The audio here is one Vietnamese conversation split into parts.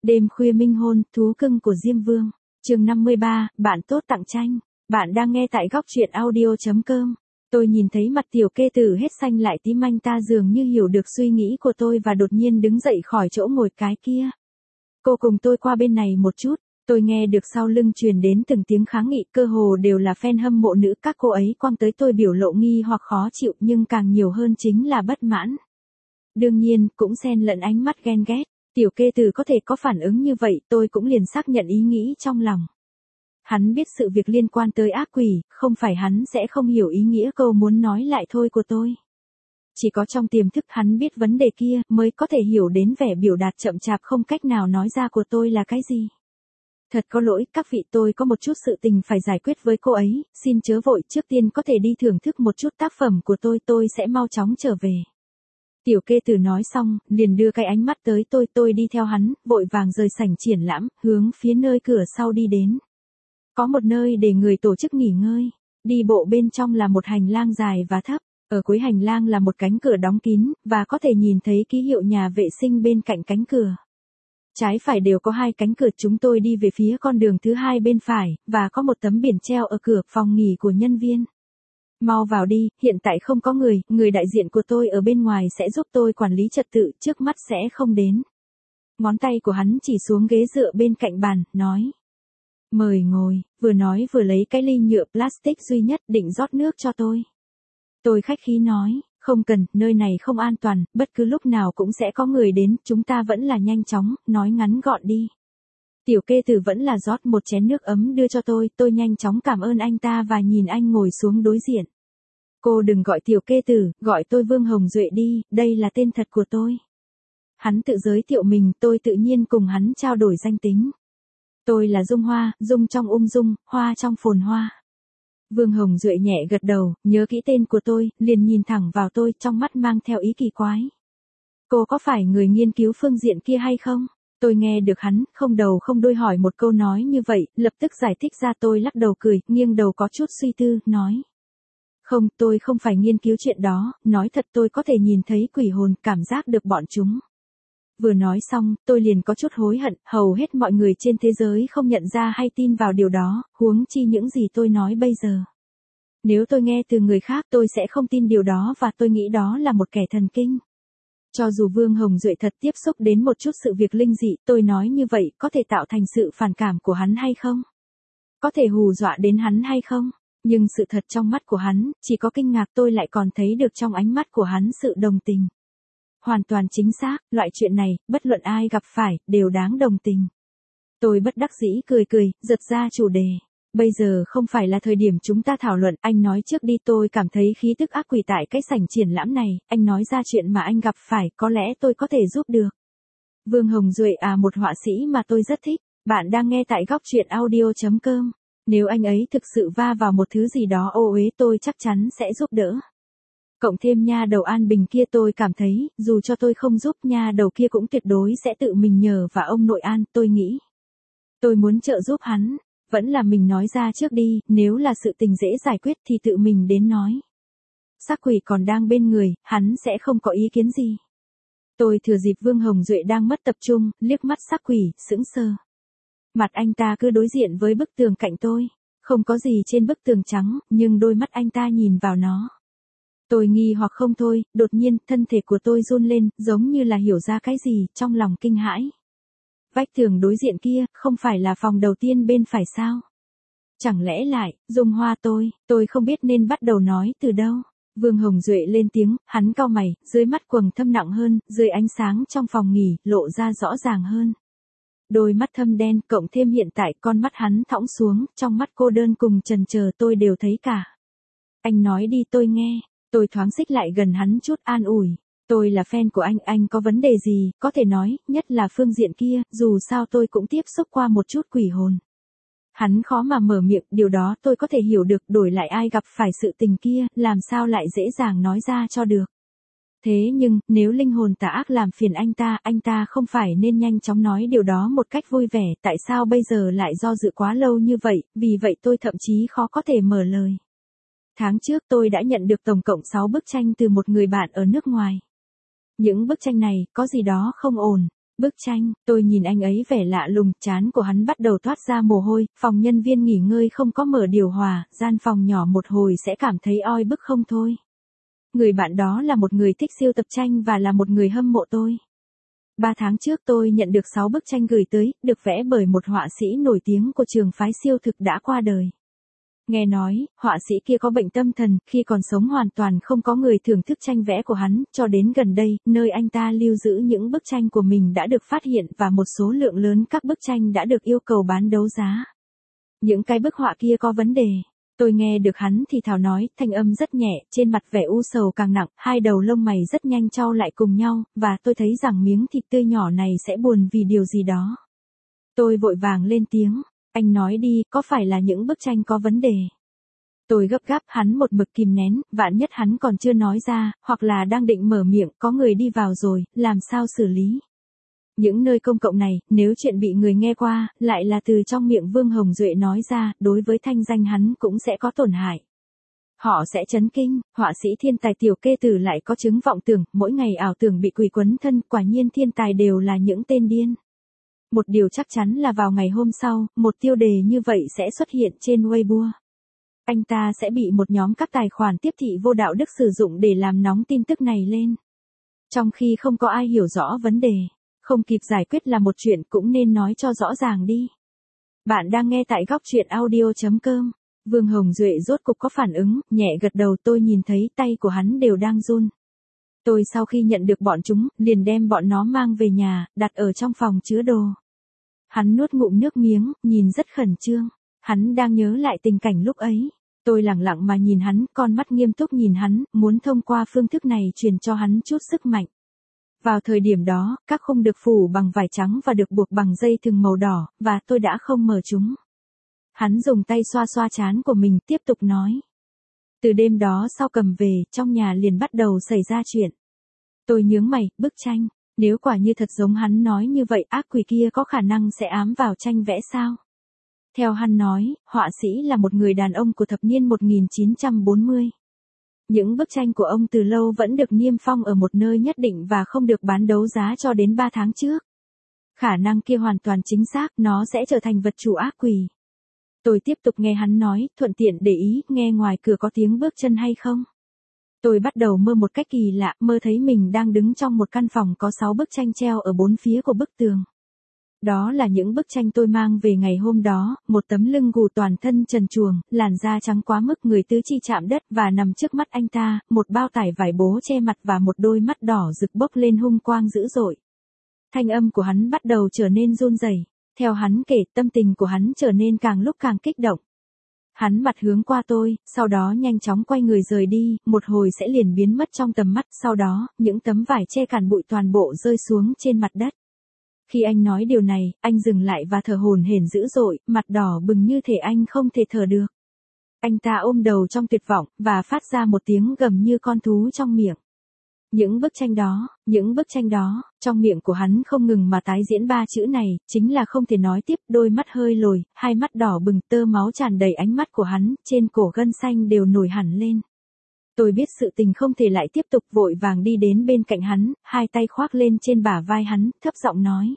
Đêm khuya minh hôn, thú cưng của Diêm Vương. Chương 53, bạn tốt tặng tranh. Bạn đang nghe tại góc truyện audio.com. Tôi nhìn thấy mặt tiểu kê tử hết xanh lại tím, anh ta dường như hiểu được suy nghĩ của tôi và đột nhiên đứng dậy khỏi chỗ ngồi cái kia. Cô cùng tôi qua bên này một chút. Tôi nghe được sau lưng truyền đến từng tiếng kháng nghị, cơ hồ đều là fan hâm mộ nữ, các cô ấy quăng tới tôi biểu lộ nghi hoặc khó chịu, nhưng càng nhiều hơn chính là bất mãn. Đương nhiên, cũng xen lẫn ánh mắt ghen ghét. Tiểu kê tử có thể có phản ứng như vậy, tôi cũng liền xác nhận ý nghĩ trong lòng. Hắn biết sự việc liên quan tới ác quỷ, không phải hắn sẽ không hiểu ý nghĩa câu muốn nói lại thôi của tôi. Chỉ có trong tiềm thức hắn biết vấn đề kia, mới có thể hiểu đến vẻ biểu đạt chậm chạp không cách nào nói ra của tôi là cái gì. Thật có lỗi, các vị, tôi có một chút sự tình phải giải quyết với cô ấy, xin chớ vội, trước tiên có thể đi thưởng thức một chút tác phẩm của tôi sẽ mau chóng trở về. Tiểu kê tử nói xong, liền đưa cái ánh mắt tới tôi đi theo hắn, vội vàng rời sảnh triển lãm, hướng phía nơi cửa sau đi đến. Có một nơi để người tổ chức nghỉ ngơi, đi bộ bên trong là một hành lang dài và thấp, ở cuối hành lang là một cánh cửa đóng kín, và có thể nhìn thấy ký hiệu nhà vệ sinh bên cạnh cánh cửa. Trái phải đều có hai cánh cửa, chúng tôi đi về phía con đường thứ hai bên phải, và có một tấm biển treo ở cửa phòng nghỉ của nhân viên. Mau vào đi, hiện tại không có người đại diện của tôi ở bên ngoài sẽ giúp tôi quản lý trật tự, trước mắt sẽ không đến. Ngón tay của hắn chỉ xuống ghế dựa bên cạnh bàn, nói. Mời ngồi, vừa nói vừa lấy cái ly nhựa plastic duy nhất định rót nước cho tôi. Tôi khách khí nói, không cần, nơi này không an toàn, bất cứ lúc nào cũng sẽ có người đến, chúng ta vẫn là nhanh chóng, nói ngắn gọn đi. Tiểu kê tử vẫn là rót một chén nước ấm đưa cho tôi nhanh chóng cảm ơn anh ta và nhìn anh ngồi xuống đối diện. Cô đừng gọi tiểu kê tử, gọi tôi Vương Hồng Duệ đi, đây là tên thật của tôi. Hắn tự giới thiệu mình, tôi tự nhiên cùng hắn trao đổi danh tính. Tôi là Dung Hoa, Dung trong dung, hoa trong phồn hoa. Vương Hồng Duệ nhẹ gật đầu, nhớ kỹ tên của tôi, liền nhìn thẳng vào tôi, trong mắt mang theo ý kỳ quái. Cô có phải người nghiên cứu phương diện kia hay không? Tôi nghe được hắn, không đầu không đuôi hỏi một câu nói như vậy, lập tức giải thích ra. Tôi lắc đầu cười, nghiêng đầu có chút suy tư, nói. Không, tôi không phải nghiên cứu chuyện đó, nói thật tôi có thể nhìn thấy quỷ hồn, cảm giác được bọn chúng. Vừa nói xong, tôi liền có chút hối hận, hầu hết mọi người trên thế giới không nhận ra hay tin vào điều đó, huống chi những gì tôi nói bây giờ. Nếu tôi nghe từ người khác tôi sẽ không tin điều đó và tôi nghĩ đó là một kẻ thần kinh. Cho dù Vương Hồng Duệ thật tiếp xúc đến một chút sự việc linh dị, tôi nói như vậy có thể tạo thành sự phản cảm của hắn hay không? Có thể hù dọa đến hắn hay không? Nhưng sự thật trong mắt của hắn, chỉ có kinh ngạc, tôi lại còn thấy được trong ánh mắt của hắn sự đồng tình. Hoàn toàn chính xác, loại chuyện này, bất luận ai gặp phải, đều đáng đồng tình. Tôi bất đắc dĩ cười, giật ra chủ đề. Bây giờ không phải là thời điểm chúng ta thảo luận, anh nói trước đi. Tôi cảm thấy khí tức ác quỷ tại cái sảnh triển lãm này, anh nói ra chuyện mà anh gặp phải, có lẽ tôi có thể giúp được. Vương Hồng Duệ một họa sĩ mà tôi rất thích. Bạn đang nghe tại góc truyện audio.com. Nếu anh ấy thực sự va vào một thứ gì đó ô uế, tôi chắc chắn sẽ giúp đỡ. Cộng thêm nha đầu An Bình kia, tôi cảm thấy, dù cho tôi không giúp, nha đầu kia cũng tuyệt đối sẽ tự mình nhờ và ông nội An, tôi nghĩ. Tôi muốn trợ giúp hắn, vẫn là mình nói ra trước đi, nếu là sự tình dễ giải quyết thì tự mình đến nói. Sắc quỷ còn đang bên người, hắn sẽ không có ý kiến gì. Tôi thừa dịp Vương Hồng Duệ đang mất tập trung, liếc mắt sắc quỷ, sững sờ. Mặt anh ta cứ đối diện với bức tường cạnh tôi, không có gì trên bức tường trắng, nhưng đôi mắt anh ta nhìn vào nó. Tôi nghi hoặc không thôi, đột nhiên, thân thể của tôi run lên, giống như là hiểu ra cái gì, trong lòng kinh hãi. Vách tường đối diện kia, không phải là phòng đầu tiên bên phải sao? Chẳng lẽ lại, Dung Hoa, tôi không biết nên bắt đầu nói từ đâu. Vương Hồng Duệ lên tiếng, hắn cau mày, dưới mắt quầng thâm nặng hơn, dưới ánh sáng trong phòng nghỉ, lộ ra rõ ràng hơn. Đôi mắt thâm đen, cộng thêm hiện tại con mắt hắn thõng xuống, trong mắt cô đơn cùng chần chờ tôi đều thấy cả. Anh nói đi, tôi nghe. Tôi thoáng xích lại gần hắn chút, an ủi. Tôi là fan của anh có vấn đề gì, có thể nói, nhất là phương diện kia, dù sao tôi cũng tiếp xúc qua một chút quỷ hồn. Hắn khó mà mở miệng, điều đó tôi có thể hiểu được, đổi lại ai gặp phải sự tình kia, làm sao lại dễ dàng nói ra cho được. Thế nhưng, nếu linh hồn tà ác làm phiền anh ta không phải nên nhanh chóng nói điều đó một cách vui vẻ, tại sao bây giờ lại do dự quá lâu như vậy, vì vậy tôi thậm chí khó có thể mở lời. Tháng trước tôi đã nhận được tổng cộng 6 bức tranh từ một người bạn ở nước ngoài. Những bức tranh này, có gì đó không ổn. Bức tranh, tôi nhìn anh ấy vẻ lạ lùng, trán của hắn bắt đầu toát ra mồ hôi, phòng nhân viên nghỉ ngơi không có mở điều hòa, gian phòng nhỏ một hồi sẽ cảm thấy oi bức không thôi. Người bạn đó là một người thích siêu tập tranh và là một người hâm mộ tôi. 3 tháng trước tôi nhận được 6 bức tranh gửi tới, được vẽ bởi một họa sĩ nổi tiếng của trường phái siêu thực đã qua đời. Nghe nói, họa sĩ kia có bệnh tâm thần, khi còn sống hoàn toàn không có người thưởng thức tranh vẽ của hắn, cho đến gần đây, nơi anh ta lưu giữ những bức tranh của mình đã được phát hiện và một số lượng lớn các bức tranh đã được yêu cầu bán đấu giá. Những cái bức họa kia có vấn đề. Tôi nghe được hắn thì thào nói, thanh âm rất nhẹ, trên mặt vẻ u sầu càng nặng, hai đầu lông mày rất nhanh chau lại cùng nhau, và tôi thấy rằng miếng thịt tươi nhỏ này sẽ buồn vì điều gì đó. Tôi vội vàng lên tiếng, anh nói đi, có phải là những bức tranh có vấn đề? Tôi gấp gáp, hắn một mực kìm nén, vạn nhất hắn còn chưa nói ra, hoặc là đang định mở miệng, có người đi vào rồi, làm sao xử lý? Những nơi công cộng này, nếu chuyện bị người nghe qua, lại là từ trong miệng Vương Hồng Duệ nói ra, đối với thanh danh hắn cũng sẽ có tổn hại. Họ sẽ chấn kinh, họa sĩ thiên tài Tiểu Kê Tử lại có chứng vọng tưởng, mỗi ngày ảo tưởng bị quỷ quấn thân, quả nhiên thiên tài đều là những tên điên. Một điều chắc chắn là vào ngày hôm sau, một tiêu đề như vậy sẽ xuất hiện trên Weibo. Anh ta sẽ bị một nhóm các tài khoản tiếp thị vô đạo đức sử dụng để làm nóng tin tức này lên. Trong khi không có ai hiểu rõ vấn đề, không kịp giải quyết là một chuyện cũng nên nói cho rõ ràng đi. Bạn đang nghe tại góc truyện audio.com. Vương Hồng Duệ rốt cục có phản ứng, nhẹ gật đầu, tôi nhìn thấy tay của hắn đều đang run. Tôi sau khi nhận được bọn chúng, liền đem bọn nó mang về nhà, đặt ở trong phòng chứa đồ. Hắn nuốt ngụm nước miếng, nhìn rất khẩn trương. Hắn đang nhớ lại tình cảnh lúc ấy. Tôi lặng lặng mà nhìn hắn, con mắt nghiêm túc nhìn hắn, muốn thông qua phương thức này truyền cho hắn chút sức mạnh. Vào thời điểm đó, các khung được phủ bằng vải trắng và được buộc bằng dây thừng màu đỏ, và tôi đã không mở chúng. Hắn dùng tay xoa xoa trán của mình, tiếp tục nói. Từ đêm đó sau cầm về, trong nhà liền bắt đầu xảy ra chuyện. Tôi nhướng mày, bức tranh, nếu quả như thật giống hắn nói như vậy, ác quỷ kia có khả năng sẽ ám vào tranh vẽ sao? Theo hắn nói, họa sĩ là một người đàn ông của thập niên 1940. Những bức tranh của ông từ lâu vẫn được niêm phong ở một nơi nhất định và không được bán đấu giá cho đến 3 tháng trước. Khả năng kia hoàn toàn chính xác, nó sẽ trở thành vật chủ ác quỷ. Tôi tiếp tục nghe hắn nói, thuận tiện để ý, nghe ngoài cửa có tiếng bước chân hay không? Tôi bắt đầu mơ một cách kỳ lạ, mơ thấy mình đang đứng trong một căn phòng có 6 bức tranh treo ở 4 phía của bức tường. Đó là những bức tranh tôi mang về ngày hôm đó, một tấm lưng gù toàn thân trần truồng, làn da trắng quá mức, người tứ chi chạm đất và nằm trước mắt anh ta, một bao tải vải bố che mặt và một đôi mắt đỏ rực bốc lên hung quang dữ dội. Thanh âm của hắn bắt đầu trở nên run rẩy. Theo hắn kể, tâm tình của hắn trở nên càng lúc càng kích động. Hắn mặt hướng qua tôi, sau đó nhanh chóng quay người rời đi, một hồi sẽ liền biến mất trong tầm mắt, sau đó, những tấm vải che cản bụi toàn bộ rơi xuống trên mặt đất. Khi anh nói điều này, anh dừng lại và thở hổn hển dữ dội, mặt đỏ bừng như thể anh không thể thở được. Anh ta ôm đầu trong tuyệt vọng, và phát ra một tiếng gầm như con thú trong miệng. Những bức tranh đó, trong miệng của hắn không ngừng mà tái diễn 3 chữ này, chính là không thể nói tiếp, đôi mắt hơi lồi, hai mắt đỏ bừng, tơ máu tràn đầy ánh mắt của hắn, trên cổ gân xanh đều nổi hẳn lên. Tôi biết sự tình không thể lại tiếp tục, vội vàng đi đến bên cạnh hắn, hai tay khoác lên trên bả vai hắn, thấp giọng nói.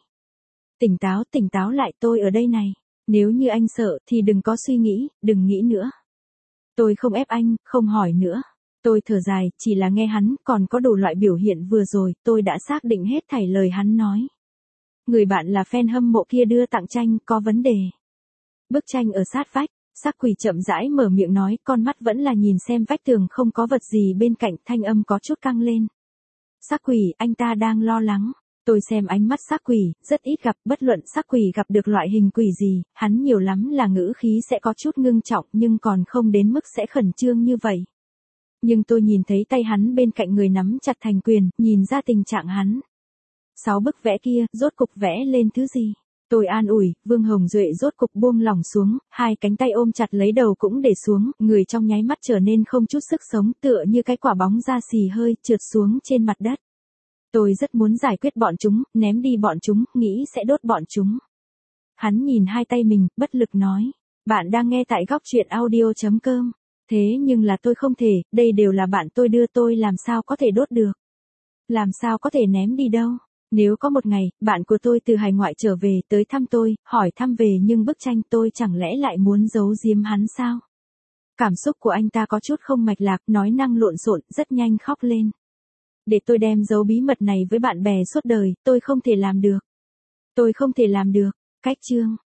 Tỉnh táo lại, tôi ở đây này. Nếu như anh sợ, thì đừng có suy nghĩ, đừng nghĩ nữa. Tôi không ép anh, không hỏi nữa. Tôi thở dài, chỉ là nghe hắn, còn có đủ loại biểu hiện vừa rồi, tôi đã xác định hết thảy lời hắn nói. Người bạn là fan hâm mộ kia đưa tặng tranh, có vấn đề. Bức tranh ở sát vách, Sắc Quỷ chậm rãi mở miệng nói, con mắt vẫn là nhìn xem vách tường không có vật gì bên cạnh, thanh âm có chút căng lên. Sắc Quỷ, anh ta đang lo lắng. Tôi xem ánh mắt Sắc Quỷ, rất ít gặp, bất luận Sắc Quỷ gặp được loại hình quỷ gì, hắn nhiều lắm là ngữ khí sẽ có chút ngưng trọng nhưng còn không đến mức sẽ khẩn trương như vậy. Nhưng tôi nhìn thấy tay hắn bên cạnh người nắm chặt thành quyền, nhìn ra tình trạng hắn. 6 bức vẽ kia, rốt cục vẽ lên thứ gì? Tôi an ủi, Vương Hồng Duệ rốt cục buông lỏng xuống, hai cánh tay ôm chặt lấy đầu cũng để xuống, người trong nháy mắt trở nên không chút sức sống, tựa như cái quả bóng da xì hơi, trượt xuống trên mặt đất. Tôi rất muốn giải quyết bọn chúng, ném đi bọn chúng, nghĩ sẽ đốt bọn chúng. Hắn nhìn hai tay mình, bất lực nói. Bạn đang nghe tại góc truyện audio.com. Thế nhưng là tôi không thể, đây đều là bạn tôi đưa, tôi làm sao có thể đốt được. Làm sao có thể ném đi đâu. Nếu có một ngày, bạn của tôi từ hải ngoại trở về tới thăm tôi, hỏi thăm về nhưng bức tranh tôi chẳng lẽ lại muốn giấu giếm hắn sao? Cảm xúc của anh ta có chút không mạch lạc, nói năng lộn xộn, rất nhanh khóc lên. Để tôi đem giấu bí mật này với bạn bè suốt đời, tôi không thể làm được. Tôi không thể làm được. Cách chương